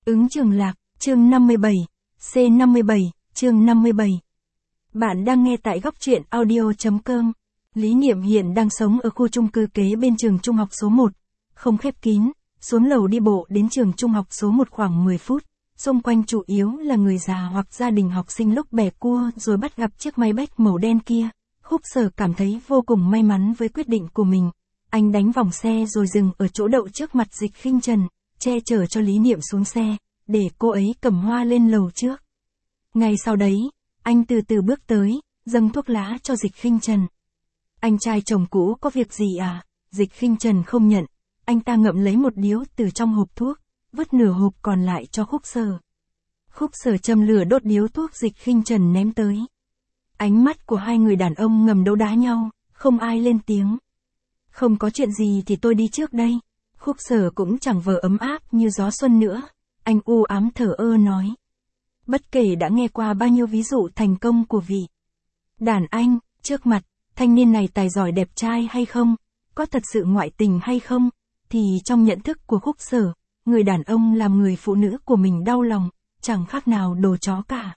Ứng Trường Lạc, chương 57, C57, chương 57. Bạn đang nghe tại góc truyện audio.com. Lý Niệm hiện đang sống ở khu chung cư kế bên trường trung học số 1, không khép kín, xuống lầu đi bộ đến trường trung học số 1 khoảng 10 phút, xung quanh chủ yếu là người già hoặc gia đình học sinh lúc bẻ cua rồi bắt gặp chiếc máy bách màu đen kia. Khúc Sở cảm thấy vô cùng may mắn với quyết định của mình. Anh đánh vòng xe rồi dừng ở chỗ đậu trước mặt Dịch Khinh Trần, che chở cho Lý Niệm xuống xe, để cô ấy cầm hoa lên lầu trước. Ngay sau đấy, anh từ từ bước tới, dâng thuốc lá cho Dịch Khinh Trần. Anh trai chồng cũ có việc gì à? Dịch Khinh Trần không nhận, anh ta ngậm lấy một điếu từ trong hộp thuốc, vứt nửa hộp còn lại cho Khúc Sở. Khúc Sở châm lửa đốt điếu thuốc Dịch Khinh Trần ném tới. Ánh mắt của hai người đàn ông ngầm đấu đá nhau, không ai lên tiếng. Không có chuyện gì thì tôi đi trước đây. Khúc Sở cũng chẳng vờ ấm áp như gió xuân nữa. Anh u ám thở ơ nói. Bất kể đã nghe qua bao nhiêu ví dụ thành công của vị đàn anh, trước mặt, thanh niên này tài giỏi đẹp trai hay không, có thật sự ngoại tình hay không, thì trong nhận thức của Khúc Sở, người đàn ông làm người phụ nữ của mình đau lòng, chẳng khác nào đồ chó cả.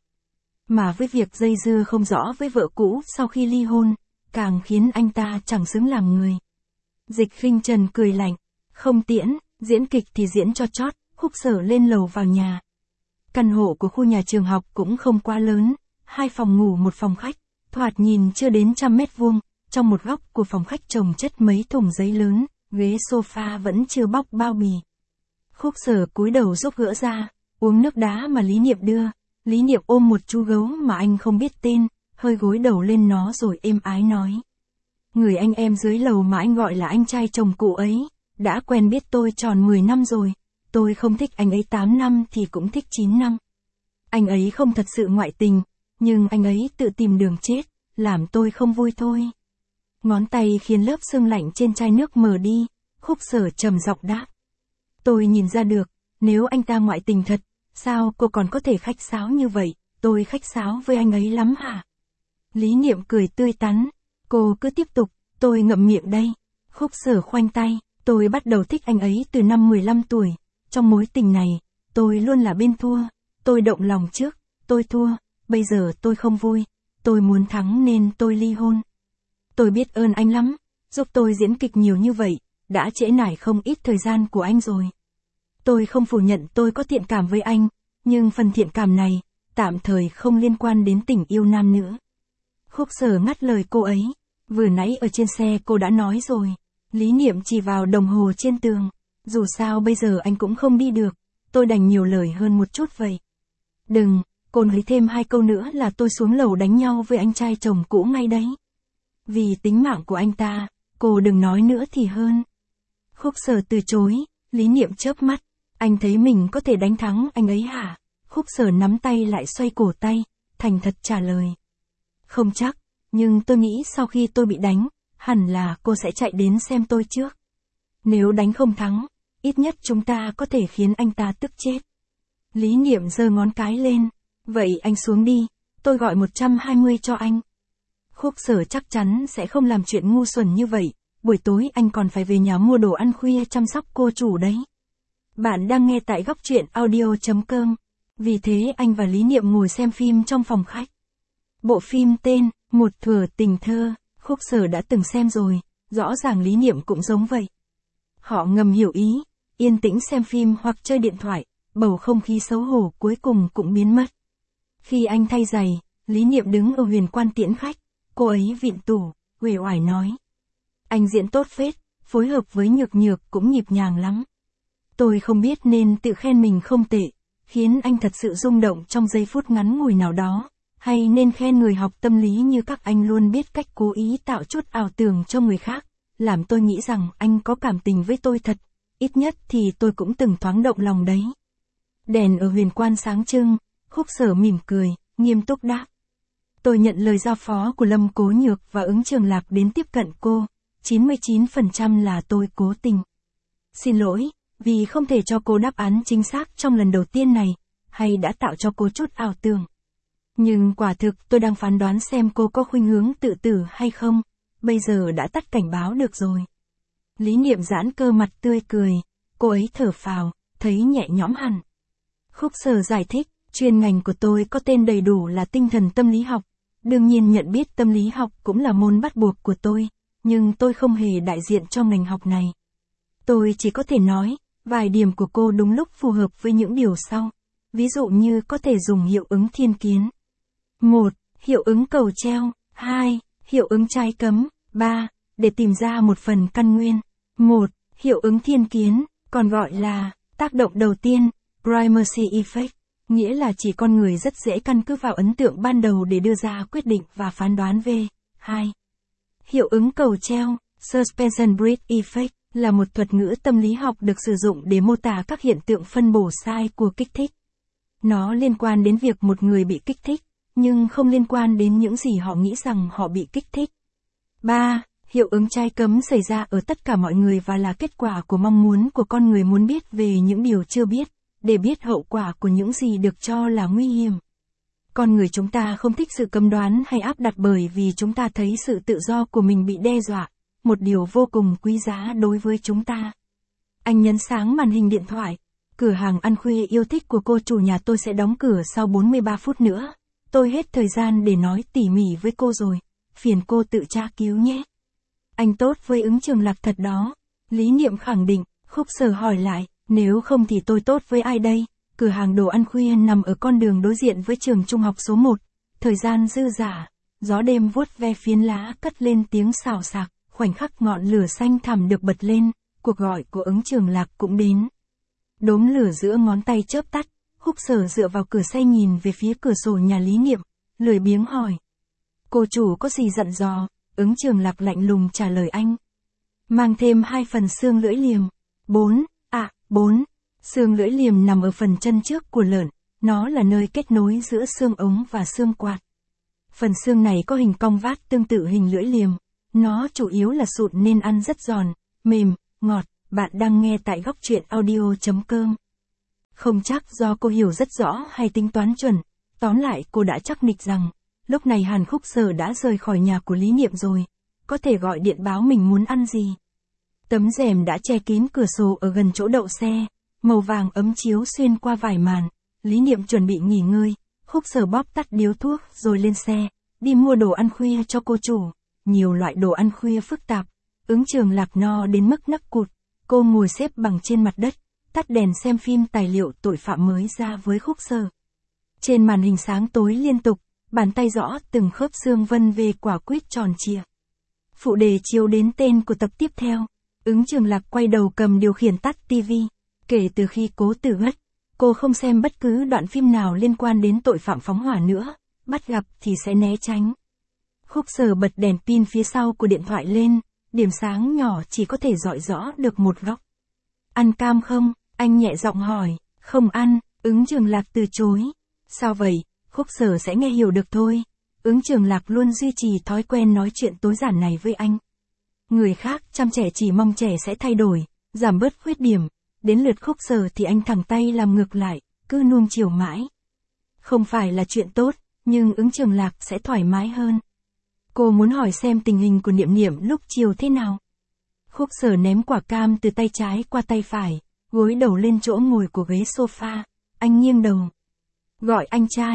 Mà với việc dây dưa không rõ với vợ cũ sau khi ly hôn, càng khiến anh ta chẳng xứng làm người. Dịch Khinh Trần cười lạnh, không tiễn, diễn kịch thì diễn cho chót. Khúc Sở lên lầu vào nhà. Căn hộ của khu nhà trường học cũng không quá lớn, 2 phòng ngủ 1 phòng khách, thoạt nhìn chưa đến 100 mét vuông, trong một góc của phòng khách chồng chất mấy thùng giấy lớn, ghế sofa vẫn chưa bóc bao bì. Khúc Sở cúi đầu rút gỡ ra, uống nước đá mà Lý Niệm đưa. Lý Niệm ôm một chú gấu mà anh không biết tên, hơi gối đầu lên nó rồi êm ái nói. Người anh em dưới lầu mà anh gọi là anh trai chồng cũ ấy, đã quen biết tôi tròn 10 năm rồi. Tôi không thích anh ấy 8 năm thì cũng thích 9 năm. Anh ấy không thật sự ngoại tình, nhưng anh ấy tự tìm đường chết, làm tôi không vui thôi. Ngón tay khiến lớp sương lạnh trên chai nước mờ đi, Khúc Sở trầm giọng đáp. Tôi nhìn ra được, nếu anh ta ngoại tình thật, sao cô còn có thể khách sáo như vậy, tôi khách sáo với anh ấy lắm hả? Lý Niệm cười tươi tắn, cô cứ tiếp tục, tôi ngậm miệng đây. Khúc Sở khoanh tay, tôi bắt đầu thích anh ấy từ năm 15 tuổi. Trong mối tình này, tôi luôn là bên thua, tôi động lòng trước, tôi thua, bây giờ tôi không vui, tôi muốn thắng nên tôi ly hôn. Tôi biết ơn anh lắm, giúp tôi diễn kịch nhiều như vậy, đã trễ nải không ít thời gian của anh rồi. Tôi không phủ nhận tôi có thiện cảm với anh, nhưng phần thiện cảm này, tạm thời không liên quan đến tình yêu nam nữa. Khúc Sở ngắt lời cô ấy, vừa nãy ở trên xe cô đã nói rồi. Lý Niệm chỉ vào đồng hồ trên tường. Dù sao bây giờ anh cũng không đi được, tôi đành nhiều lời hơn một chút vậy. Đừng, cô nói thêm 2 câu nữa là tôi xuống lầu đánh nhau với anh trai chồng cũ ngay đấy. Vì tính mạng của anh ta, cô đừng nói nữa thì hơn. Khúc Sở từ chối, Lý Niệm chớp mắt, anh thấy mình có thể đánh thắng anh ấy hả? Khúc Sở nắm tay lại xoay cổ tay, thành thật trả lời. Không chắc, nhưng tôi nghĩ sau khi tôi bị đánh, hẳn là cô sẽ chạy đến xem tôi trước. Nếu đánh không thắng, ít nhất chúng ta có thể khiến anh ta tức chết. Lý Niệm giơ ngón cái lên. Vậy anh xuống đi, tôi gọi 120 cho anh. Khúc Sở chắc chắn sẽ không làm chuyện ngu xuẩn như vậy. Buổi tối anh còn phải về nhà mua đồ ăn khuya chăm sóc cô chủ đấy. Bạn đang nghe tại góc truyện audio.com. Vì thế anh và Lý Niệm ngồi xem phim trong phòng khách. Bộ phim tên, Một thuở tình thơ, Khúc Sở đã từng xem rồi, rõ ràng Lý Niệm cũng giống vậy. Họ ngầm hiểu ý, yên tĩnh xem phim hoặc chơi điện thoại, bầu không khí xấu hổ cuối cùng cũng biến mất. Khi anh thay giày, Lý Niệm đứng ở Huyền Quan tiễn khách, cô ấy vịn tủ, uể oải nói. Anh diễn tốt phết, phối hợp với Nhược Nhược cũng nhịp nhàng lắm. Tôi không biết nên tự khen mình không tệ, khiến anh thật sự rung động trong giây phút ngắn ngủi nào đó, hay nên khen người học tâm lý như các anh luôn biết cách cố ý tạo chút ảo tưởng cho người khác. Làm tôi nghĩ rằng anh có cảm tình với tôi thật, ít nhất thì tôi cũng từng thoáng động lòng đấy. Đèn ở Huyền Quan sáng trưng, Khúc Sở mỉm cười, nghiêm túc đáp. Tôi nhận lời giao phó của Lâm Cố Nhược và Ứng Trường Lạc đến tiếp cận cô, 99% là tôi cố tình. Xin lỗi, vì không thể cho cô đáp án chính xác trong lần đầu tiên này, hay đã tạo cho cô chút ảo tưởng. Nhưng quả thực tôi đang phán đoán xem cô có khuynh hướng tự tử hay không. Bây giờ đã tắt cảnh báo được rồi. Lý Niệm giãn cơ mặt tươi cười, cô ấy thở phào, thấy nhẹ nhõm hẳn. Khúc Sở giải thích, chuyên ngành của tôi có tên đầy đủ là tinh thần tâm lý học. Đương nhiên nhận biết tâm lý học cũng là môn bắt buộc của tôi, nhưng tôi không hề đại diện cho ngành học này. Tôi chỉ có thể nói, vài điểm của cô đúng lúc phù hợp với những điều sau. Ví dụ như có thể dùng hiệu ứng thiên kiến. 1. Hiệu ứng cầu treo. 2. Hiệu ứng trái cấm. 3. Để tìm ra một phần căn nguyên. 1. Hiệu ứng thiên kiến, còn gọi là tác động đầu tiên, primacy effect, nghĩa là chỉ con người rất dễ căn cứ vào ấn tượng ban đầu để đưa ra quyết định và phán đoán về. 2. Hiệu ứng cầu treo, suspension bridge effect, là một thuật ngữ tâm lý học được sử dụng để mô tả các hiện tượng phân bổ sai của kích thích. Nó liên quan đến việc một người bị kích thích, nhưng không liên quan đến những gì họ nghĩ rằng họ bị kích thích. 3. Hiệu ứng trái cấm xảy ra ở tất cả mọi người và là kết quả của mong muốn của con người muốn biết về những điều chưa biết, để biết hậu quả của những gì được cho là nguy hiểm. Con người chúng ta không thích sự cấm đoán hay áp đặt bởi vì chúng ta thấy sự tự do của mình bị đe dọa, một điều vô cùng quý giá đối với chúng ta. Anh nhấn sáng màn hình điện thoại. Cửa hàng ăn khuya yêu thích của cô chủ nhà tôi sẽ đóng cửa sau 43 phút nữa. Tôi hết thời gian để nói tỉ mỉ với cô rồi. Phiền cô tự tra cứu nhé. Anh tốt với ứng trường lạc thật đó. Lý Niệm khẳng định. Khúc Sở hỏi lại, nếu không thì tôi tốt với ai đây? Cửa hàng đồ ăn khuya nằm ở con đường đối diện với trường trung học số 1. Thời gian dư dả. Gió đêm vuốt ve phiến lá cất lên tiếng xào xạc. Khoảnh khắc ngọn lửa xanh thẳm được bật lên. Cuộc gọi của ứng trường lạc cũng đến. Đốm lửa giữa ngón tay chớp tắt. Khúc Sở dựa vào cửa xe nhìn về phía cửa sổ nhà Lý Niệm, lười biếng hỏi. Cô chủ có gì dặn dò? Ứng trường lạc lạnh lùng trả lời anh. Mang thêm 2 phần xương lưỡi liềm. 4. 4. Xương lưỡi liềm nằm ở phần chân trước của lợn. Nó là nơi kết nối giữa xương ống và xương quạt. Phần xương này có hình cong vát tương tự hình lưỡi liềm. Nó chủ yếu là sụn nên ăn rất giòn, mềm, ngọt. Bạn đang nghe tại góc truyện audio.com. Không chắc do cô hiểu rất rõ hay tính toán chuẩn. Tóm lại cô đã chắc nịch rằng, lúc này Hàn Khúc Sở đã rời khỏi nhà của Lý Niệm rồi. Có thể gọi điện báo mình muốn ăn gì. Tấm rèm đã che kín cửa sổ ở gần chỗ đậu xe. Màu vàng ấm chiếu xuyên qua vải màn. Lý Niệm chuẩn bị nghỉ ngơi. Khúc Sở bóp tắt điếu thuốc rồi lên xe. Đi mua đồ ăn khuya cho cô chủ. Nhiều loại đồ ăn khuya phức tạp. Ứng trường lạc no đến mức nấc cụt. Cô ngồi xếp bằng trên mặt đất, tắt đèn xem phim tài liệu tội phạm mới ra với Khúc Sở. Trên màn hình sáng tối liên tục, bàn tay rõ từng khớp xương vân về quả quýt tròn trịa. Phụ đề chiếu đến tên của tập tiếp theo. Ứng trường lạc quay đầu cầm điều khiển tắt TV. Kể từ khi Cố Tử mất, cô không xem bất cứ đoạn phim nào liên quan đến tội phạm phóng hỏa nữa, bắt gặp thì sẽ né tránh. Khúc Sở bật đèn pin phía sau của điện thoại lên. Điểm sáng nhỏ chỉ có thể rọi rõ được một góc. Ăn cam không? Anh nhẹ giọng hỏi. Không ăn, ứng trường lạc từ chối. Sao vậy? Khúc Sở sẽ nghe hiểu được thôi. Ứng trường lạc luôn duy trì thói quen nói chuyện tối giản này với anh. Người khác chăm trẻ chỉ mong trẻ sẽ thay đổi, giảm bớt khuyết điểm. Đến lượt Khúc Sở thì anh thẳng tay làm ngược lại, cứ nuông chiều mãi. Không phải là chuyện tốt, nhưng ứng trường lạc sẽ thoải mái hơn. Cô muốn hỏi xem tình hình của Niệm Niệm lúc chiều thế nào. Khúc Sở ném quả cam từ tay trái qua tay phải, gối đầu lên chỗ ngồi của ghế sofa. Anh nghiêng đầu. Gọi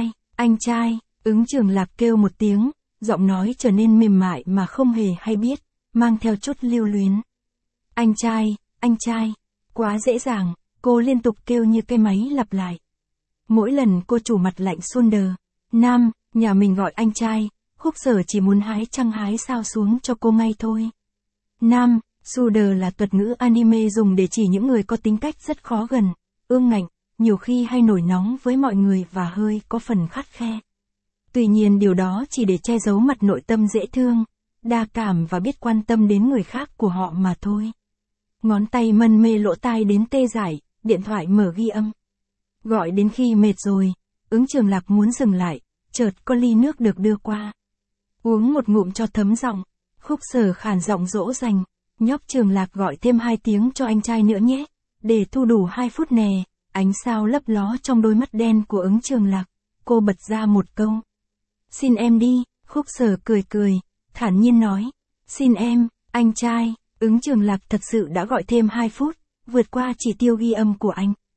anh trai, ứng trường lạc kêu một tiếng, giọng nói trở nên mềm mại mà không hề hay biết, mang theo chút lưu luyến. Anh trai, quá dễ dàng, cô liên tục kêu như cái máy lặp lại. Mỗi lần cô chủ mặt lạnh xuân đờ. Nam, nhà mình gọi anh trai. Khúc Sở chỉ muốn hái trăng hái sao xuống cho cô ngay thôi. Nam, Suder là thuật ngữ anime dùng để chỉ những người có tính cách rất khó gần, ương ngạnh, nhiều khi hay nổi nóng với mọi người và hơi có phần khắt khe. Tuy nhiên điều đó chỉ để che giấu mặt nội tâm dễ thương, đa cảm và biết quan tâm đến người khác của họ mà thôi. Ngón tay mân mê lỗ tai đến tê dại, điện thoại mở ghi âm. Gọi đến khi mệt rồi, ứng trường lạc muốn dừng lại, chợt có ly nước được đưa qua. Uống một ngụm cho thấm giọng. Khúc Sở khàn giọng dỗ dành. Nhóc trường lạc gọi thêm 2 tiếng cho anh trai nữa nhé. Để thu đủ 2 phút nè. Ánh sao lấp ló trong đôi mắt đen của ứng trường lạc. Cô bật ra một câu. Xin em đi. Khúc Sở cười, thản nhiên nói. Xin em, anh trai. Ứng trường lạc thật sự đã gọi thêm 2 phút, vượt qua chỉ tiêu ghi âm của anh.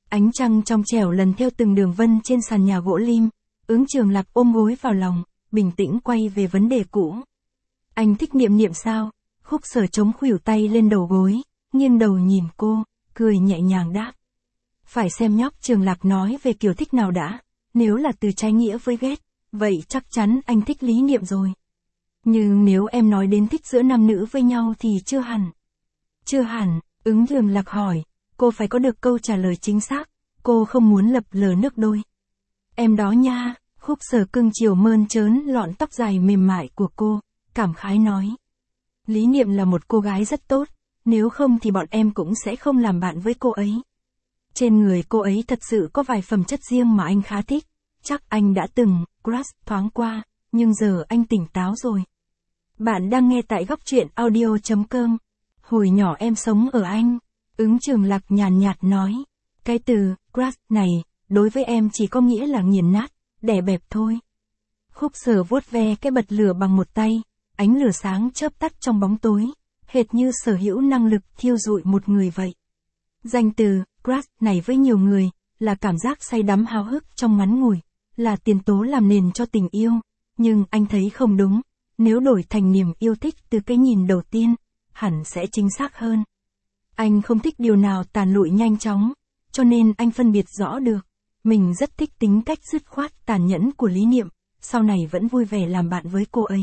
Ánh trăng trong trẻo lần theo từng đường vân trên sàn nhà gỗ lim, Ứng Trường Lạc ôm gối vào lòng, bình tĩnh quay về vấn đề cũ. Anh thích Niệm Niệm sao? Khúc Sở chống khuỷu tay lên đầu gối, nghiêng đầu nhìn cô, cười nhẹ nhàng đáp. Phải xem nhóc Trường Lạc nói về kiểu thích nào đã, nếu là từ trái nghĩa với ghét, vậy chắc chắn anh thích Lý Niệm rồi. Nhưng nếu em nói đến thích giữa nam nữ với nhau thì chưa hẳn. Chưa hẳn, Ứng Trường Lạc hỏi, cô phải có được câu trả lời chính xác, cô không muốn lập lờ nước đôi. Em đó nha, Khúc Sở cưng chiều mơn trớn lọn tóc dài mềm mại của cô, cảm khái nói. Lý Niệm là một cô gái rất tốt, nếu không thì bọn em cũng sẽ không làm bạn với cô ấy. Trên người cô ấy thật sự có vài phẩm chất riêng mà anh khá thích, chắc anh đã từng crush thoáng qua, nhưng giờ anh tỉnh táo rồi. Bạn đang nghe tại góc truyện audio.com. Hồi nhỏ em sống ở Anh, Ứng Trường Lạc nhàn nhạt nói. Cái từ crush này, đối với em chỉ có nghĩa là nghiền nát, đè bẹp thôi. Khúc Sở vuốt ve cái bật lửa bằng một tay, ánh lửa sáng chớp tắt trong bóng tối, hệt như sở hữu năng lực thiêu rụi một người vậy. Danh từ crush này với nhiều người, là cảm giác say đắm háo hức trong ngắn ngủi, là tiền tố làm nền cho tình yêu, nhưng anh thấy không đúng, nếu đổi thành niềm yêu thích từ cái nhìn đầu tiên, hẳn sẽ chính xác hơn. Anh không thích điều nào tàn lụi nhanh chóng, cho nên anh phân biệt rõ được, mình rất thích tính cách dứt khoát tàn nhẫn của Lý Niệm, sau này vẫn vui vẻ làm bạn với cô ấy.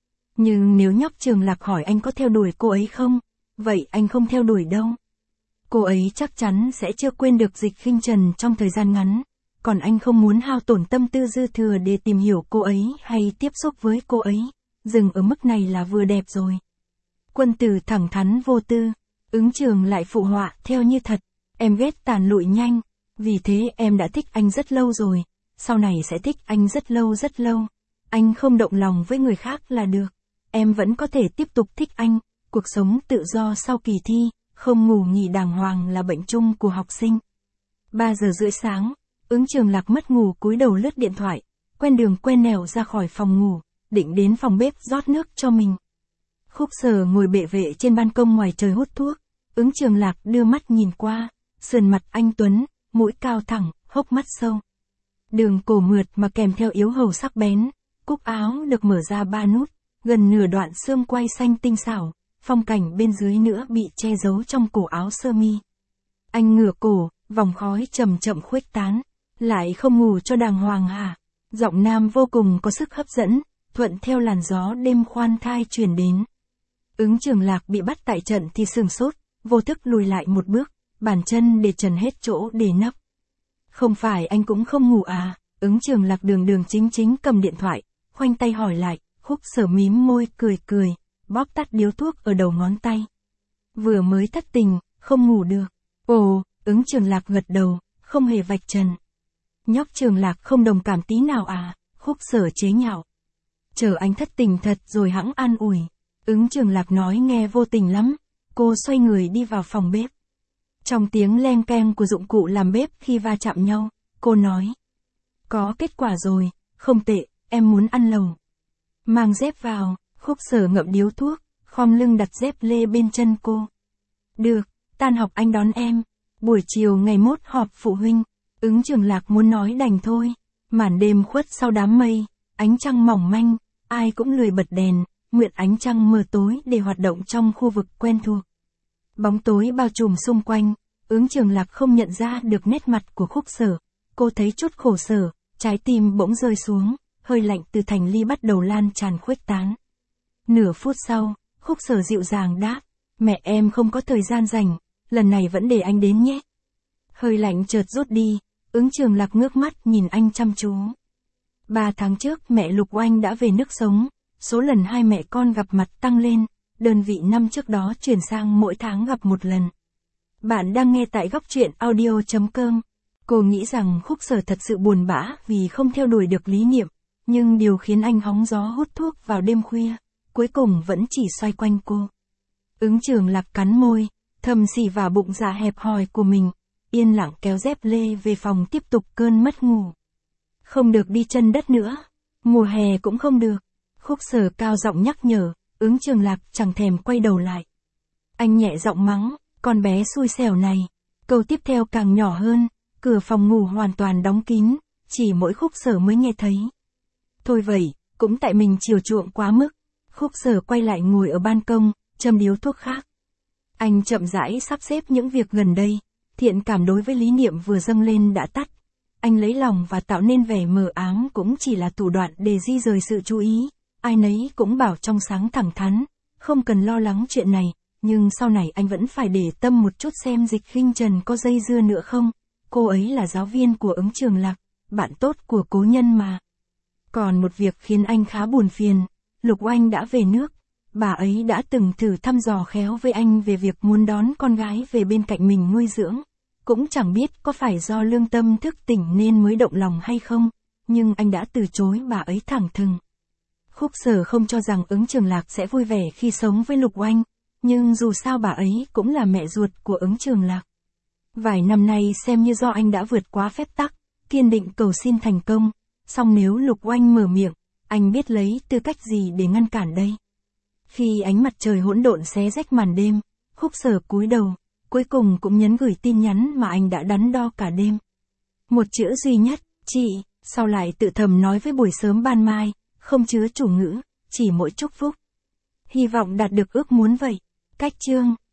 Nhưng nếu nhóc Trường Lạc hỏi anh có theo đuổi cô ấy không, vậy anh không theo đuổi đâu. Cô ấy chắc chắn sẽ chưa quên được Dịch Khinh Trần trong thời gian ngắn, còn anh không muốn hao tổn tâm tư dư thừa để tìm hiểu cô ấy hay tiếp xúc với cô ấy, dừng ở mức này là vừa đẹp rồi. Quân tử thẳng thắn vô tư, Ứng Trường lại phụ họa theo như thật, em ghét tàn lụi nhanh, vì thế em đã thích anh rất lâu rồi, sau này sẽ thích anh rất lâu rất lâu. Anh không động lòng với người khác là được, em vẫn có thể tiếp tục thích anh, cuộc sống tự do sau kỳ thi, không ngủ nghỉ đàng hoàng là bệnh chung của học sinh. 3 giờ rưỡi sáng, Ứng Trường Lạc mất ngủ cúi đầu lướt điện thoại, quen đường quen nẻo ra khỏi phòng ngủ, định đến phòng bếp rót nước cho mình. Khúc Sở ngồi bệ vệ trên ban công ngoài trời hút thuốc, Ứng Trường Lạc đưa mắt nhìn qua, sườn mặt anh tuấn, mũi cao thẳng, hốc mắt sâu. Đường cổ mượt mà kèm theo yếu hầu sắc bén, cúc áo được mở ra 3 nút, gần nửa đoạn xương quai xanh tinh xảo, phong cảnh bên dưới nữa bị che giấu trong cổ áo sơ mi. Anh ngửa cổ, vòng khói chậm chậm khuếch tán, lại không ngủ cho đàng hoàng hả? Giọng nam vô cùng có sức hấp dẫn, thuận theo làn gió đêm khoan thai truyền đến. Ứng Trường Lạc bị bắt tại trận thì sửng sốt, vô thức lùi lại một bước, bàn chân để trần hết chỗ để nấp. Không phải anh cũng không ngủ à? Ứng Trường Lạc đường đường chính chính cầm điện thoại, khoanh tay hỏi lại. Khúc Sở mím môi cười cười, bóp tắt điếu thuốc ở đầu ngón tay. Vừa mới thất tình, không ngủ được. Ồ, Ứng Trường Lạc gật đầu, không hề vạch trần. Nhóc Trường Lạc không đồng cảm tí nào à? Khúc Sở chế nhạo. Chờ anh thất tình thật rồi hẵng an ủi. Ứng Trường Lạc nói nghe vô tình lắm. Cô xoay người đi vào phòng bếp. Trong tiếng leng keng của dụng cụ làm bếp khi va chạm nhau, cô nói. Có kết quả rồi, không tệ, em muốn ăn lẩu. Mang dép vào, Khúc Sở ngậm điếu thuốc, khom lưng đặt dép lê bên chân cô. Được, tan học anh đón em. Buổi chiều ngày mốt họp phụ huynh. Ứng Trường Lạc muốn nói đành thôi. Màn đêm khuất sau đám mây, ánh trăng mỏng manh, ai cũng lười bật đèn, nguyện ánh trăng mờ tối để hoạt động trong khu vực quen thuộc. Bóng tối bao trùm xung quanh, Ứng Trường Lạc không nhận ra được nét mặt của Khúc Sở. Cô thấy chút khổ sở, trái tim bỗng rơi xuống, hơi lạnh từ thành ly bắt đầu lan tràn khuếch tán. Nửa phút sau, Khúc Sở dịu dàng đáp, mẹ em không có thời gian rảnh, lần này vẫn để anh đến nhé. Hơi lạnh chợt rút đi, Ứng Trường Lạc ngước mắt nhìn anh chăm chú. 3 tháng trước mẹ Lục Oanh đã về nước sống, số lần hai mẹ con gặp mặt tăng lên, đơn vị năm trước đó chuyển sang mỗi tháng gặp một lần. Bạn đang nghe tại góc truyện audio.com. Cô nghĩ rằng Khúc Sở thật sự buồn bã vì không theo đuổi được Lý Niệm, nhưng điều khiến anh hóng gió hút thuốc vào đêm khuya, cuối cùng vẫn chỉ xoay quanh cô. Ứng Trường Lạc cắn môi, thầm xì vào bụng dạ hẹp hòi của mình, yên lặng kéo dép lê về phòng tiếp tục cơn mất ngủ. Không được đi chân đất nữa, mùa hè cũng không được. Khúc Sở cao giọng nhắc nhở, Ứng Trường Lạc chẳng thèm quay đầu lại. Anh nhẹ giọng mắng, con bé xui xẻo này. Câu tiếp theo càng nhỏ hơn, Cửa phòng ngủ hoàn toàn đóng kín, chỉ mỗi Khúc Sở mới nghe thấy. Thôi vậy, cũng tại mình chiều chuộng quá mức. Khúc Sở quay lại ngồi ở ban công, châm điếu thuốc khác. Anh chậm rãi sắp xếp những việc gần đây, thiện cảm đối với lý niệm vừa dâng lên đã tắt. Anh lấy lòng và tạo nên vẻ mờ ám cũng chỉ là thủ đoạn để di rời sự chú ý. Ai nấy cũng bảo trong sáng thẳng thắn, không cần lo lắng chuyện này, nhưng sau này anh vẫn phải để tâm một chút xem Dịch Khinh Trần có dây dưa nữa không. Cô ấy là giáo viên của Ứng Trường Lạc, bạn tốt của cố nhân mà. Còn một việc khiến anh khá buồn phiền, Lục Oanh đã về nước. Bà ấy đã từng thử thăm dò khéo với anh về việc muốn đón con gái về bên cạnh mình nuôi dưỡng. Cũng chẳng biết có phải do lương tâm thức tỉnh nên mới động lòng hay không, nhưng anh đã từ chối bà ấy thẳng thừng. Khúc Sở không cho rằng Ứng Trường Lạc sẽ vui vẻ khi sống với Lục Oanh, nhưng dù sao bà ấy cũng là mẹ ruột của Ứng Trường Lạc. Vài năm nay xem như do anh đã vượt quá phép tắc, kiên định cầu xin thành công, song nếu Lục Oanh mở miệng, anh biết lấy tư cách gì để ngăn cản đây. Khi ánh mặt trời hỗn độn xé rách màn đêm, Khúc Sở cúi đầu, cuối cùng cũng nhấn gửi tin nhắn mà anh đã đắn đo cả đêm. Một chữ duy nhất, chị, sau lại tự thầm nói với buổi sớm ban mai, không chứa chủ ngữ, chỉ mỗi chúc phúc. Hy vọng đạt được ước muốn vậy. Cách chương